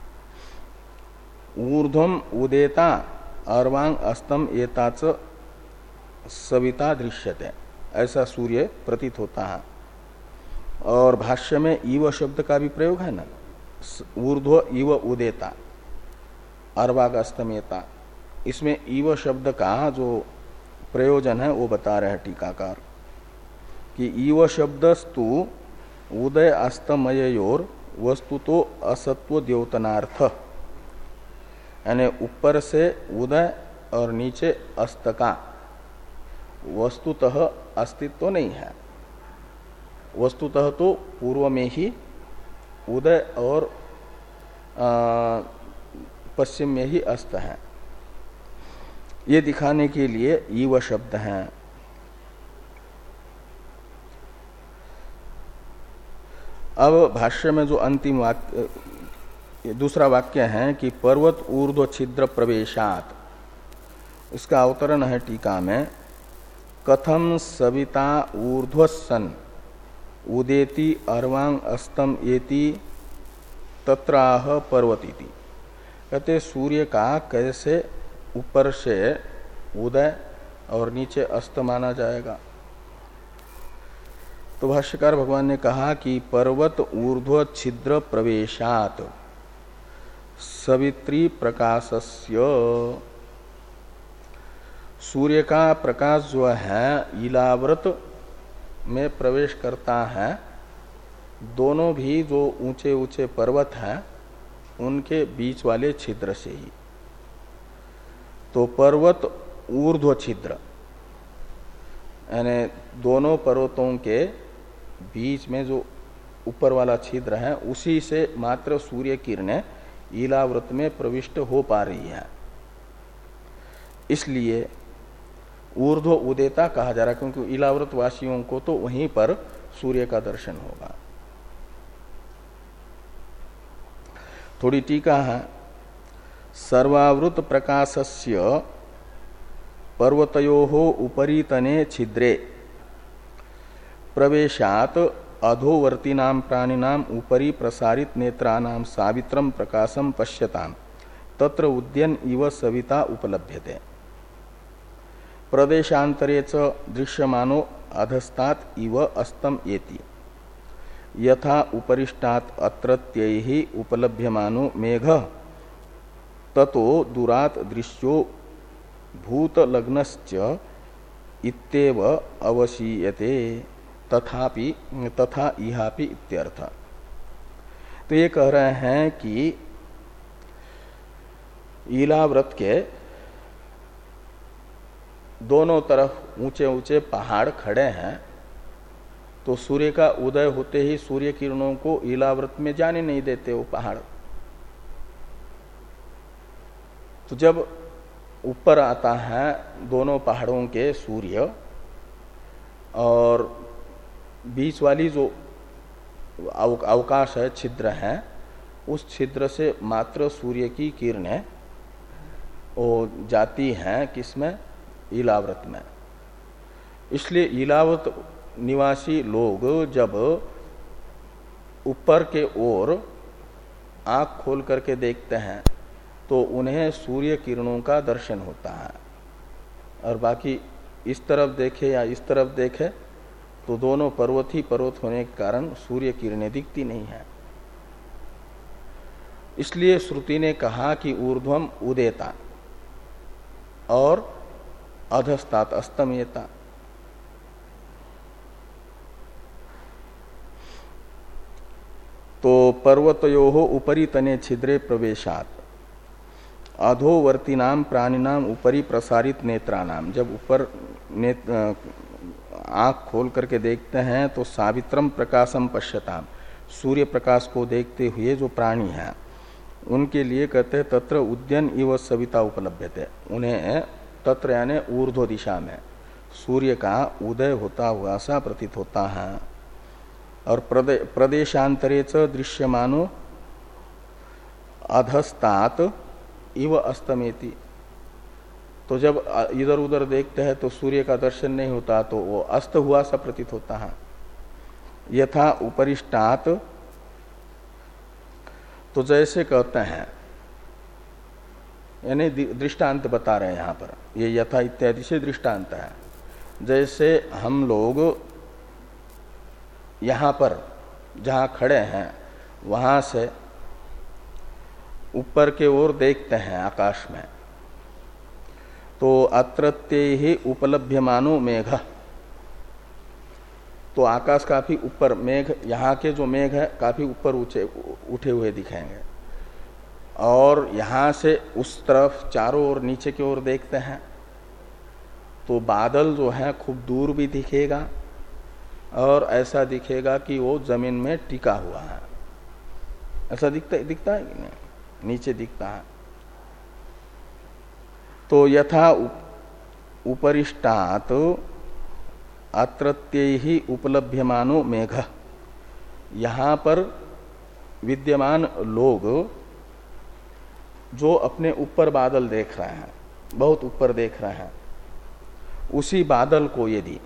ऊर्ध्वम उदेता अर्वांग अस्तम एताच सविता दृश्यते, ऐसा सूर्य प्रतीत होता है। और भाष्य में इव शब्द का भी प्रयोग है ना, ऊर्ध्व इव उदेता अर्वाग अस्तमेता, इसमें इव शब्द का जो प्रयोजन है वो बता रहे हैं टीकाकार कि इव शब्दस्तु उदय अस्तमयोर वस्तु तो असत्व द्योतनार्थ, यानी ऊपर से उदय और नीचे अस्त का वस्तुतः अस्तित्व तो नहीं है, वस्तुतः तो पूर्व में ही उदय और पश्चिम में ही अस्त है, ये दिखाने के लिए इव शब्द है। अब भाष्य में जो अंतिम वाक्य दूसरा वाक्य है कि पर्वत ऊर्ध्व छिद्र प्रवेशात, इसका अवतरण है टीका में, कथम सविता ऊर्ध्वसन उदेति अर्वांग अस्तम एति तत्राह पर्वतीति। कहते सूर्य का कैसे ऊपर से उदय और नीचे अस्त माना जाएगा। तो भाष्यकार भगवान ने कहा कि पर्वत ऊर्ध्व छिद्र प्रवेशात सवित्री प्रकाशस्य, सूर्य का प्रकाश जो है इलाव्रत में प्रवेश करता है, दोनों भी जो ऊंचे ऊंचे पर्वत हैं उनके बीच वाले छिद्र से ही। तो पर्वत ऊर्ध्व छिद्र यानी दोनों पर्वतों के बीच में जो ऊपर वाला छिद्र है उसी से मात्र सूर्य किरणें इलाव्रत में प्रविष्ट हो पा रही है। इसलिए ऊर्ध्व उदेता कहा जा रहा है, क्योंकि इलाव्रत वासियों को तो वहीं पर सूर्य का दर्शन होगा। थोड़ी टीका है। सर्वावृत प्रकाशस्य पर्वतयोः उपरीतने छिद्रे प्रवेशात अधोवर्तीनां प्राणिनां उपरि प्रसारित नेत्राणां सावित्रं प्रकाशं पश्यतां तत्र उद्यन इव सविता उपलभ्यते। प्रदेशांतरे च दृश्यमानो अधस्तात् इव अस्तम येति यथा उपरिष्टात् अत्रत्यैः उपलभ्यमानो मेघः ततो दूरात् दृश्यो भूतलग्नश्च इत्येव अवशीयते तथापि तथा इहापि इत्यर्थ। तो ये कह रहे हैं कि इलाव्रत के दोनों तरफ ऊंचे ऊंचे पहाड़ खड़े हैं, तो सूर्य का उदय होते ही सूर्य किरणों को इलाव्रत में जाने नहीं देते वो पहाड़। तो जब ऊपर आता है दोनों पहाड़ों के सूर्य, और बीच वाली जो अवकाश है, छिद्र है, उस छिद्र से मात्र सूर्य की किरणें वो जाती हैं किसमें? इलाव्रत में। इसलिए इलाव्रत निवासी लोग जब ऊपर के ओर आंख खोल करके देखते हैं तो उन्हें सूर्य किरणों का दर्शन होता है, और बाकी इस तरफ देखे या इस तरफ देखे तो दोनों पर्वत ही पर्वत होने के कारण सूर्य किरणें दिखती नहीं है। इसलिए श्रुति ने कहा कि ऊर्ध्वम उदेता और अधस्तात अस्तमयता। तो पर्वतयोः उपरि तने छिद्रे प्रवेशात अधोवर्तीनाम प्राणिनाम उपरि प्रसारित नेत्रानाम, जब ऊपर नेत्र आंख खोल करके देखते हैं तो सावित्रम प्रकाशम पश्यताम, सूर्य प्रकाश को देखते हुए जो प्राणी हैं उनके लिए कहते हैं तत्र उद्यन इव सविता उपलभ्यते, उन्हें तत्र यानी ऊर्ध्व दिशा में सूर्य का उदय होता हुआ सा प्रतीत होता है। और प्रदे, प्रदेशांतरे च दृश्यमानो अधस्तात इव अस्तमेति, तो जब इधर उधर देखते हैं तो सूर्य का दर्शन नहीं होता, तो वो अस्त हुआ सा प्रतीत होता है। यथा उपरिष्टात, तो जैसे कहते हैं, यानी दृष्टांत बता रहे हैं यहां पर, ये यथा इत्यादि से दृष्टांत है। जैसे हम लोग यहां पर जहां खड़े हैं वहां से ऊपर के ओर देखते हैं आकाश में, तो अत्रत्य ही उपलभ्यमानो मेघ, तो आकाश काफी ऊपर, मेघ यहाँ के जो मेघ है काफी ऊपर ऊंचे उठे हुए दिखेंगे, और यहाँ से उस तरफ चारों ओर नीचे की ओर देखते हैं तो बादल जो है खूब दूर भी दिखेगा, और ऐसा दिखेगा कि वो जमीन में टिका हुआ है। ऐसा दिखता दिखता है कि नहीं? नीचे दिखता है। तो यथा उपरिष्टात अत्रत्य ही उपलभ्यमानो मेघ, यहाँ पर विद्यमान लोग जो अपने ऊपर बादल देख रहे हैं, बहुत ऊपर देख रहे हैं, उसी बादल को यदि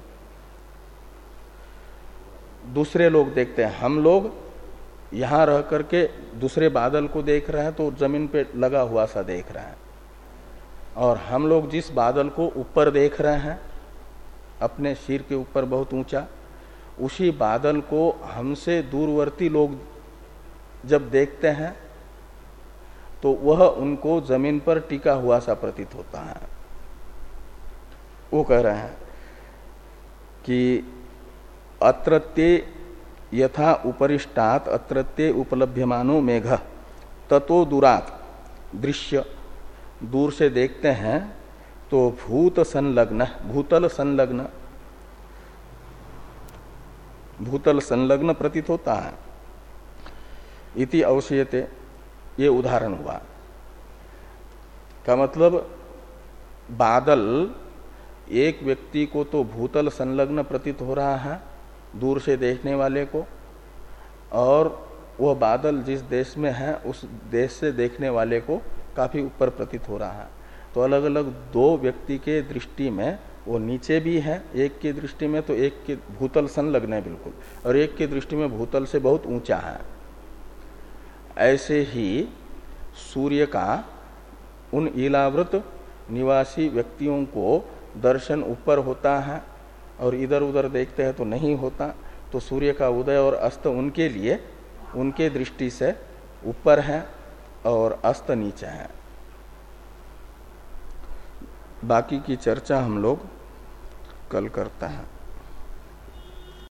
दूसरे लोग देखते हैं, हम लोग यहाँ रह करके दूसरे बादल को देख रहे हैं तो जमीन पे लगा हुआ सा देख रहे हैं, और हम लोग जिस बादल को ऊपर देख रहे हैं अपने सिर के ऊपर बहुत ऊंचा, उसी बादल को हमसे दूरवर्ती लोग जब देखते हैं तो वह उनको जमीन पर टिका हुआ सा प्रतीत होता है। वो कह रहे हैं कि अत्रत्य यथा उपरिष्टात अत्रत्य उपलभ्यमानो मेघ ततो दूरात दृश्य, दूर से देखते हैं तो भूत संलग्न, भूतल संलग्न, भूतल संलग्न प्रतीत होता है। इति अवश्यते, ये उदाहरण हुआ। का मतलब बादल एक व्यक्ति को तो भूतल संलग्न प्रतीत हो रहा है दूर से देखने वाले को, और वह बादल जिस देश में है उस देश से देखने वाले को काफी ऊपर प्रतीत हो रहा है। तो अलग अलग दो व्यक्ति के दृष्टि में वो नीचे भी है, एक की दृष्टि में तो एक के भूतल संलग्न है बिल्कुल, और एक की दृष्टि में भूतल से बहुत ऊंचा है। ऐसे ही सूर्य का उन इलावृत निवासी व्यक्तियों को दर्शन ऊपर होता है और इधर उधर देखते हैं तो नहीं होता। तो सूर्य का उदय और अस्त उनके लिए उनके दृष्टि से ऊपर है और अस्त नीचे है। बाकी की चर्चा हम लोग कल करते हैं।